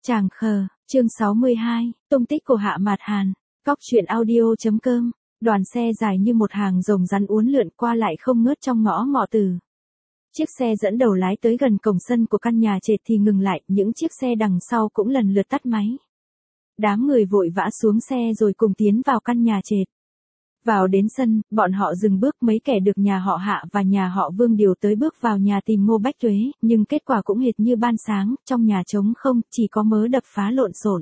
Chàng khờ, chương 62, tung tích của Hạ Mạt Hàn, Cóc truyện audio.com, đoàn xe dài như một hàng rồng rắn uốn lượn qua lại không ngớt trong ngõ ngọ tử. Chiếc xe dẫn đầu lái tới gần cổng sân của căn nhà trệt thì ngừng lại, những chiếc xe đằng sau cũng lần lượt tắt máy. Đám người vội vã xuống xe rồi cùng tiến vào căn nhà trệt. Vào đến sân, bọn họ dừng bước, mấy kẻ được nhà họ Hạ và nhà họ Vương điều tới bước vào nhà tìm Ngô Bách Tuế, nhưng kết quả cũng hệt như ban sáng, trong nhà trống không, chỉ có mớ đập phá lộn xộn.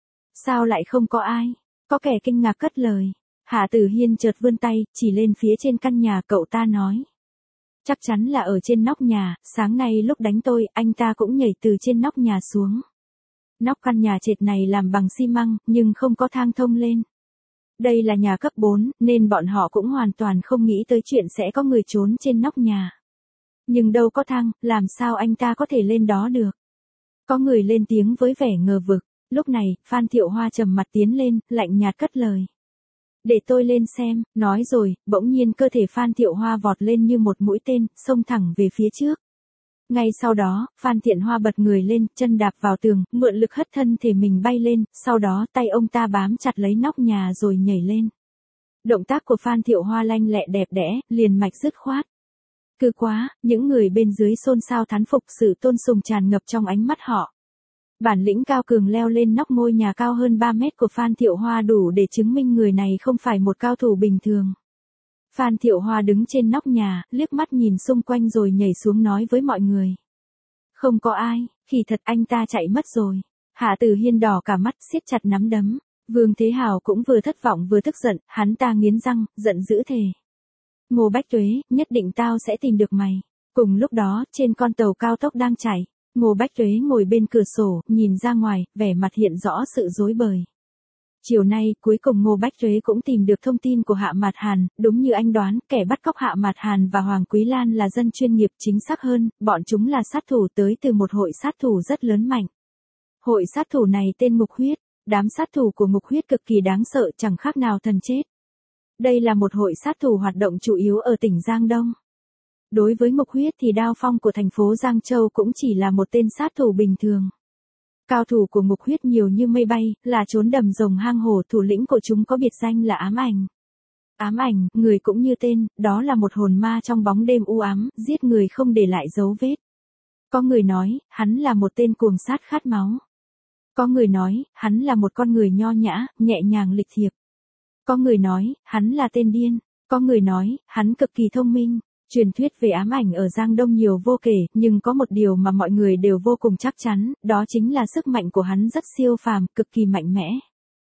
Sao lại không có ai? Có kẻ kinh ngạc cất lời. Hạ Tử Hiên chợt vươn tay, chỉ lên phía trên căn nhà, cậu ta nói. Chắc chắn là ở trên nóc nhà, sáng nay lúc đánh tôi, anh ta cũng nhảy từ trên nóc nhà xuống. Nóc căn nhà trệt này làm bằng xi măng, nhưng không có thang thông lên. Đây là nhà cấp 4, nên bọn họ cũng hoàn toàn không nghĩ tới chuyện sẽ có người trốn trên nóc nhà. Nhưng đâu có thang, làm sao anh ta có thể lên đó được? Có người lên tiếng với vẻ ngờ vực. Lúc này, Phan Thiệu Hoa trầm mặt tiến lên, lạnh nhạt cất lời. Để tôi lên xem, nói rồi, bỗng nhiên cơ thể Phan Thiệu Hoa vọt lên như một mũi tên, xông thẳng về phía trước. Ngay sau đó, Phan Thiện Hoa bật người lên, chân đạp vào tường, mượn lực hất thân thể mình bay lên, sau đó tay ông ta bám chặt lấy nóc nhà rồi nhảy lên. Động tác của Phan Thiệu Hoa lanh lẹ đẹp đẽ, liền mạch dứt khoát. Cứ quá, những người bên dưới xôn xao thán phục, sự tôn sùng tràn ngập trong ánh mắt họ. Bản lĩnh cao cường leo lên nóc ngôi nhà cao hơn 3 mét của Phan Thiệu Hoa đủ để chứng minh người này không phải một cao thủ bình thường. Phan Thiệu Hoa đứng trên nóc nhà, liếc mắt nhìn xung quanh rồi nhảy xuống nói với mọi người. Không có ai, kỳ thật anh ta chạy mất rồi. Hạ Tử Hiên đỏ cả mắt, siết chặt nắm đấm. Vương Thế Hào cũng vừa thất vọng vừa tức giận, hắn ta nghiến răng, giận dữ thề. Ngô Bách Tuế, nhất định tao sẽ tìm được mày. Cùng lúc đó, trên con tàu cao tốc đang chạy, Ngô Bách Tuế ngồi bên cửa sổ, nhìn ra ngoài, vẻ mặt hiện rõ sự rối bời. Chiều nay, cuối cùng Ngô Bách Tuế cũng tìm được thông tin của Hạ Mạt Hàn, đúng như anh đoán, kẻ bắt cóc Hạ Mạt Hàn và Hoàng Quý Lan là dân chuyên nghiệp, chính xác hơn, bọn chúng là sát thủ tới từ một hội sát thủ rất lớn mạnh. Hội sát thủ này tên Ngục Huyết, đám sát thủ của Ngục Huyết cực kỳ đáng sợ, chẳng khác nào thần chết. Đây là một hội sát thủ hoạt động chủ yếu ở tỉnh Giang Đông. Đối với Ngục Huyết thì Đao Phong của thành phố Giang Châu cũng chỉ là một tên sát thủ bình thường. Cao thủ của Ngục Huyết nhiều như mây bay, là trốn đầm rồng hang hổ, thủ lĩnh của chúng có biệt danh là Ám Ảnh. Ám Ảnh, người cũng như tên, đó là một hồn ma trong bóng đêm u ám, giết người không để lại dấu vết. Có người nói, hắn là một tên cuồng sát khát máu. Có người nói, hắn là một con người nho nhã, nhẹ nhàng lịch thiệp. Có người nói, hắn là tên điên. Có người nói, hắn cực kỳ thông minh. Truyền thuyết về Ám Ảnh ở Giang Đông nhiều vô kể, nhưng có một điều mà mọi người đều vô cùng chắc chắn, đó chính là sức mạnh của hắn rất siêu phàm, cực kỳ mạnh mẽ.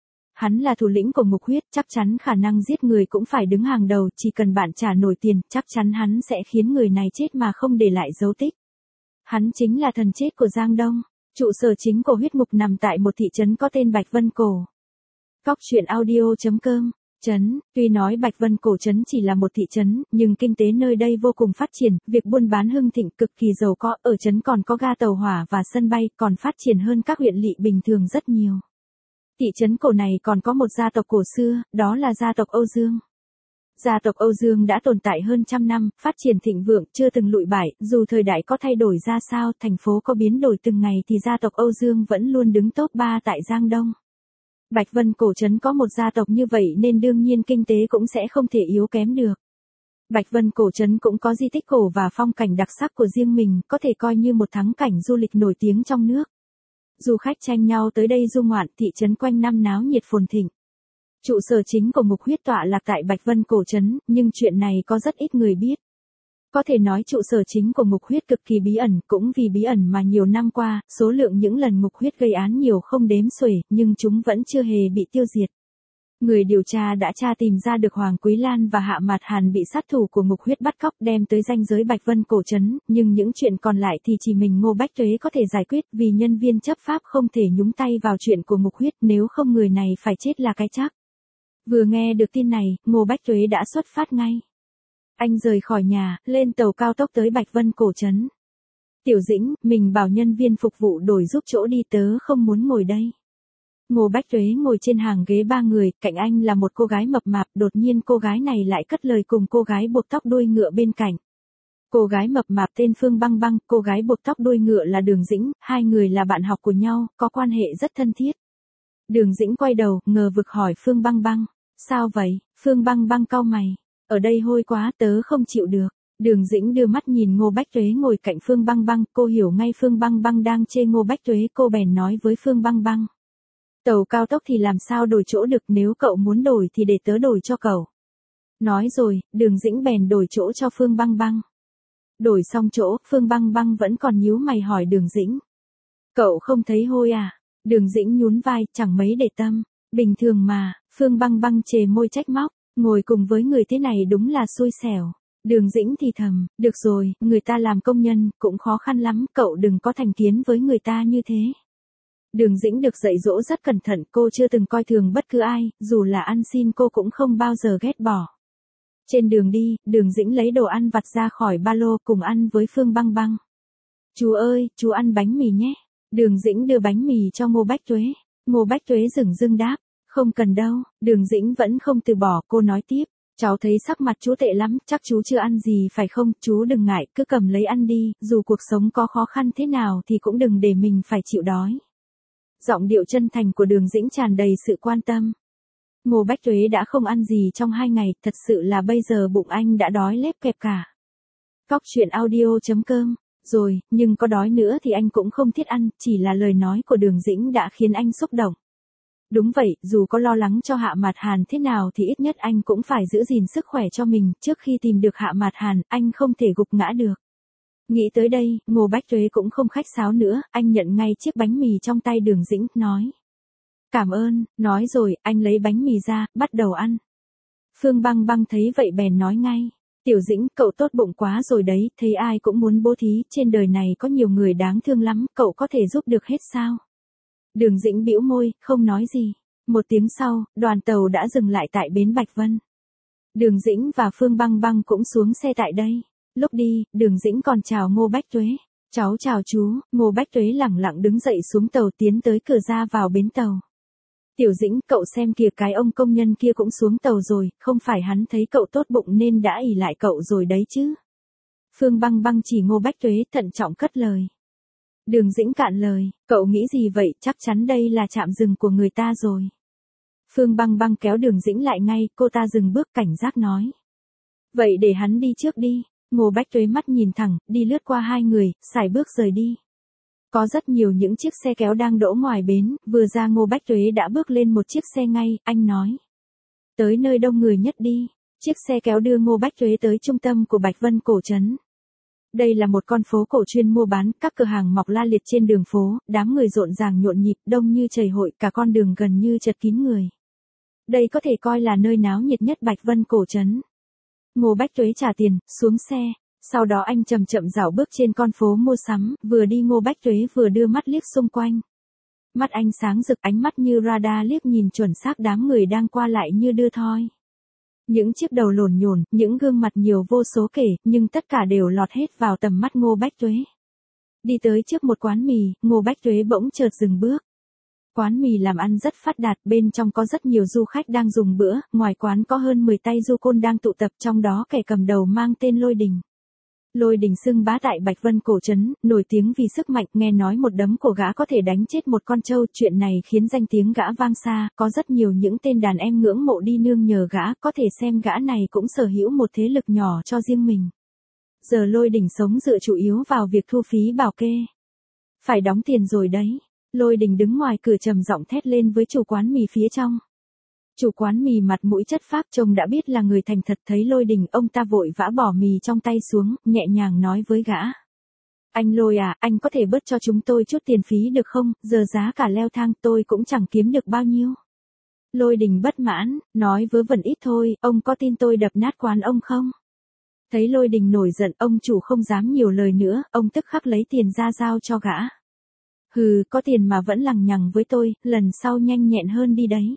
Hắn là thủ lĩnh của Ngục Huyết, chắc chắn khả năng giết người cũng phải đứng hàng đầu, chỉ cần bạn trả nổi tiền, chắc chắn hắn sẽ khiến người này chết mà không để lại dấu tích. Hắn chính là thần chết của Giang Đông. Trụ sở chính của huyết ngục nằm tại một thị trấn có tên Bạch Vân Cổ. Cóc truyện audio.com. Tuy nói Bạch Vân Cổ trấn chỉ là một thị trấn, nhưng kinh tế nơi đây vô cùng phát triển, việc buôn bán hưng thịnh, cực kỳ giàu có, ở trấn còn có ga tàu hỏa và sân bay, còn phát triển hơn các huyện lỵ bình thường rất nhiều. Thị trấn cổ này còn có một gia tộc cổ xưa, đó là gia tộc Âu Dương. Gia tộc Âu Dương đã tồn tại hơn trăm năm, phát triển thịnh vượng, chưa từng lụi bại, dù thời đại có thay đổi ra sao, thành phố có biến đổi từng ngày thì gia tộc Âu Dương vẫn luôn đứng top 3 tại Giang Đông. Bạch Vân Cổ trấn có một gia tộc như vậy nên đương nhiên kinh tế cũng sẽ không thể yếu kém được. Bạch Vân Cổ trấn cũng có di tích cổ và phong cảnh đặc sắc của riêng mình, có thể coi như một thắng cảnh du lịch nổi tiếng trong nước. Du khách tranh nhau tới đây du ngoạn, thị trấn quanh năm náo nhiệt phồn thịnh. Trụ sở chính của Ngục Huyết tọa lạc tại Bạch Vân Cổ trấn, nhưng chuyện này có rất ít người biết. Có thể nói trụ sở chính của Ngục Huyết cực kỳ bí ẩn, cũng vì bí ẩn mà nhiều năm qua, số lượng những lần Ngục Huyết gây án nhiều không đếm xuể, nhưng chúng vẫn chưa hề bị tiêu diệt. Người điều tra đã tra tìm ra được Hoàng Quý Lan và Hạ Mạt Hàn bị sát thủ của Ngục Huyết bắt cóc đem tới ranh giới Bạch Vân Cổ trấn, nhưng những chuyện còn lại thì chỉ mình Ngô Bách Tuế có thể giải quyết, vì nhân viên chấp pháp không thể nhúng tay vào chuyện của Ngục Huyết, nếu không người này phải chết là cái chắc. Vừa nghe được tin này, Ngô Bách Tuế đã xuất phát ngay. Anh rời khỏi nhà, lên tàu cao tốc tới Bạch Vân Cổ trấn. Tiểu Dĩnh, mình bảo nhân viên phục vụ đổi giúp chỗ đi, tớ không muốn ngồi đây. Ngô Bách Tuế ngồi trên hàng ghế 3 người, cạnh anh là một cô gái mập mạp, đột nhiên cô gái này lại cất lời cùng cô gái buộc tóc đuôi ngựa bên cạnh. Cô gái mập mạp tên Phương Băng Băng, cô gái buộc tóc đuôi ngựa là Đường Dĩnh, hai người là bạn học của nhau, có quan hệ rất thân thiết. Đường Dĩnh quay đầu, ngờ vực hỏi Phương Băng Băng. Sao vậy? Phương Băng Băng cau mày. Ở đây hôi quá, tớ không chịu được. Đường Dĩnh đưa mắt nhìn Ngô Bách Tuế ngồi cạnh Phương Băng Băng, cô hiểu ngay Phương Băng Băng đang chê Ngô Bách Tuế, cô bèn nói với Phương Băng Băng. Tàu cao tốc thì làm sao đổi chỗ được, nếu cậu muốn đổi thì để tớ đổi cho cậu. Nói rồi, Đường Dĩnh bèn đổi chỗ cho Phương Băng Băng. Đổi xong chỗ, Phương Băng Băng vẫn còn nhíu mày hỏi Đường Dĩnh. Cậu không thấy hôi à? Đường Dĩnh nhún vai, chẳng mấy để tâm. Bình thường mà, Phương Băng Băng chề môi trách móc, ngồi cùng với người thế này đúng là xui xẻo. Đường Dĩnh thì thầm, được rồi, người ta làm công nhân, cũng khó khăn lắm, cậu đừng có thành kiến với người ta như thế. Đường Dĩnh được dạy dỗ rất cẩn thận, cô chưa từng coi thường bất cứ ai, dù là ăn xin cô cũng không bao giờ ghét bỏ. Trên đường đi, Đường Dĩnh lấy đồ ăn vặt ra khỏi ba lô cùng ăn với Phương Băng Băng. Chú ơi, chú ăn bánh mì nhé. Đường Dĩnh đưa bánh mì cho Ngô Bách Tuế. Ngô Bách Tuế dửng dưng đáp, không cần đâu. Đường Dĩnh vẫn không từ bỏ, cô nói tiếp. Cháu thấy sắc mặt chú tệ lắm, chắc chú chưa ăn gì phải không, chú đừng ngại, cứ cầm lấy ăn đi, dù cuộc sống có khó khăn thế nào thì cũng đừng để mình phải chịu đói. Giọng điệu chân thành của Đường Dĩnh tràn đầy sự quan tâm. Ngô Bách Tuế đã không ăn gì trong 2 ngày, thật sự là bây giờ bụng anh đã đói lép kẹp cả. Cóc truyện audio.com. Rồi, nhưng có đói nữa thì anh cũng không thiết ăn, chỉ là lời nói của Đường Dĩnh đã khiến anh xúc động. Đúng vậy, dù có lo lắng cho Hạ Mạt Hàn thế nào thì ít nhất anh cũng phải giữ gìn sức khỏe cho mình, trước khi tìm được Hạ Mạt Hàn, anh không thể gục ngã được. Nghĩ tới đây, Ngô Bách Tuế cũng không khách sáo nữa, anh nhận ngay chiếc bánh mì trong tay Đường Dĩnh, nói. Cảm ơn, nói rồi, anh lấy bánh mì ra, bắt đầu ăn. Phương Băng Băng thấy vậy bèn nói ngay. Tiểu Dĩnh, cậu tốt bụng quá rồi đấy, thấy ai cũng muốn bố thí, trên đời này có nhiều người đáng thương lắm, cậu có thể giúp được hết sao? Đường Dĩnh bĩu môi, không nói gì. Một tiếng sau, đoàn tàu đã dừng lại tại bến Bạch Vân. Đường Dĩnh và Phương Băng Băng cũng xuống xe tại đây. Lúc đi, Đường Dĩnh còn chào Ngô Bách Tuế. Cháu chào chú. Ngô Bách Tuế lẳng lặng đứng dậy xuống tàu tiến tới cửa ra vào bến tàu. Tiểu Dĩnh, cậu xem kìa, cái ông công nhân kia cũng xuống tàu rồi, không phải hắn thấy cậu tốt bụng nên đã ỷ lại cậu rồi đấy chứ. Phương Băng Băng chỉ Ngô Bách Tuế thận trọng cất lời. Đường Dĩnh cạn lời, cậu nghĩ gì vậy, chắc chắn đây là trạm dừng của người ta rồi. Phương Băng Băng kéo Đường Dĩnh lại ngay, cô ta dừng bước cảnh giác nói. Vậy để hắn đi trước đi. Ngô Bách Tuế mắt nhìn thẳng, đi lướt qua hai người, sải bước rời đi. Có rất nhiều những chiếc xe kéo đang đỗ ngoài bến, vừa ra Ngô Bách Tuế đã bước lên một chiếc xe ngay, anh nói. Tới nơi đông người nhất đi. Chiếc xe kéo đưa Ngô Bách Tuế tới trung tâm của Bạch Vân cổ trấn. Đây là một con phố cổ chuyên mua bán, các cửa hàng mọc la liệt trên đường phố, đám người rộn ràng nhộn nhịp, đông như chảy hội, cả con đường gần như chật kín người. Đây có thể coi là nơi náo nhiệt nhất Bạch Vân cổ trấn. Ngô Bách Tuế trả tiền, xuống xe. Sau đó anh chậm chậm dạo bước trên con phố mua sắm, vừa đi Ngô Bách Tuế vừa đưa mắt liếc xung quanh. Mắt anh sáng rực, ánh mắt như radar liếc nhìn chuẩn xác đám người đang qua lại như đưa thoi. Những chiếc đầu lổn nhổn, những gương mặt nhiều vô số kể, nhưng tất cả đều lọt hết vào tầm mắt Ngô Bách Tuế. Đi tới trước một quán mì, Ngô Bách Tuế bỗng chợt dừng bước. Quán mì làm ăn rất phát đạt, bên trong có rất nhiều du khách đang dùng bữa, ngoài quán có hơn 10 tay du côn đang tụ tập, trong đó kẻ cầm đầu mang tên Lôi Đình. Lôi Đình xưng bá tại Bạch Vân cổ trấn, nổi tiếng vì sức mạnh, nghe nói một đấm của gã có thể đánh chết một con trâu, chuyện này khiến danh tiếng gã vang xa, có rất nhiều những tên đàn em ngưỡng mộ đi nương nhờ gã, có thể xem gã này cũng sở hữu một thế lực nhỏ cho riêng mình. Giờ Lôi Đình sống dựa chủ yếu vào việc thu phí bảo kê. Phải đóng tiền rồi đấy. Lôi Đình đứng ngoài cửa trầm giọng thét lên với chủ quán mì phía trong. Chủ quán mì mặt mũi chất phác trông đã biết là người thành thật, thấy Lôi Đình ông ta vội vã bỏ mì trong tay xuống, nhẹ nhàng nói với gã. Anh Lôi à, anh có thể bớt cho chúng tôi chút tiền phí được không, giờ giá cả leo thang tôi cũng chẳng kiếm được bao nhiêu. Lôi Đình bất mãn, nói vớ vẩn ít thôi, ông có tin tôi đập nát quán ông không? Thấy Lôi Đình nổi giận, ông chủ không dám nhiều lời nữa, ông tức khắc lấy tiền ra giao cho gã. Hừ, có tiền mà vẫn lằng nhằng với tôi, lần sau nhanh nhẹn hơn đi đấy.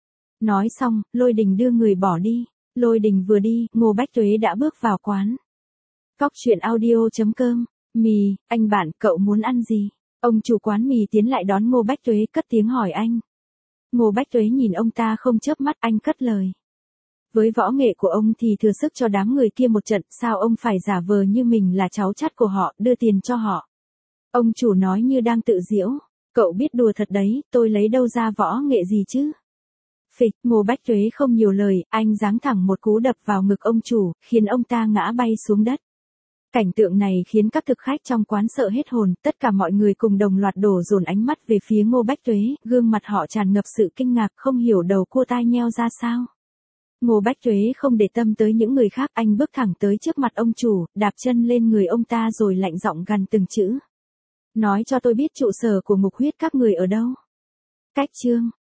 Nói xong, Lôi Đình đưa người bỏ đi. Lôi Đình vừa đi, Ngô Bách Tuế đã bước vào quán. Cóc truyện audio.com. Mì, anh bạn, cậu muốn ăn gì? Ông chủ quán mì tiến lại đón Ngô Bách Tuế, cất tiếng hỏi anh. Ngô Bách Tuế nhìn ông ta không chớp mắt, anh cất lời. Với võ nghệ của ông thì thừa sức cho đám người kia một trận, sao ông phải giả vờ như mình là cháu chắt của họ, đưa tiền cho họ. Ông chủ nói như đang tự giễu, cậu biết đùa thật đấy, tôi lấy đâu ra võ nghệ gì chứ. Phịch, Ngô Bách Tuế không nhiều lời, anh giáng thẳng một cú đập vào ngực ông chủ, khiến ông ta ngã bay xuống đất. Cảnh tượng này khiến các thực khách trong quán sợ hết hồn, tất cả mọi người cùng đồng loạt đổ dồn ánh mắt về phía Ngô Bách Tuế, gương mặt họ tràn ngập sự kinh ngạc, không hiểu đầu cua tai nheo ra sao. Ngô Bách Tuế không để tâm tới những người khác, anh bước thẳng tới trước mặt ông chủ, đạp chân lên người ông ta rồi lạnh giọng gằn từng chữ. Nói cho tôi biết trụ sở của ngục huyết các người ở đâu. Cách chương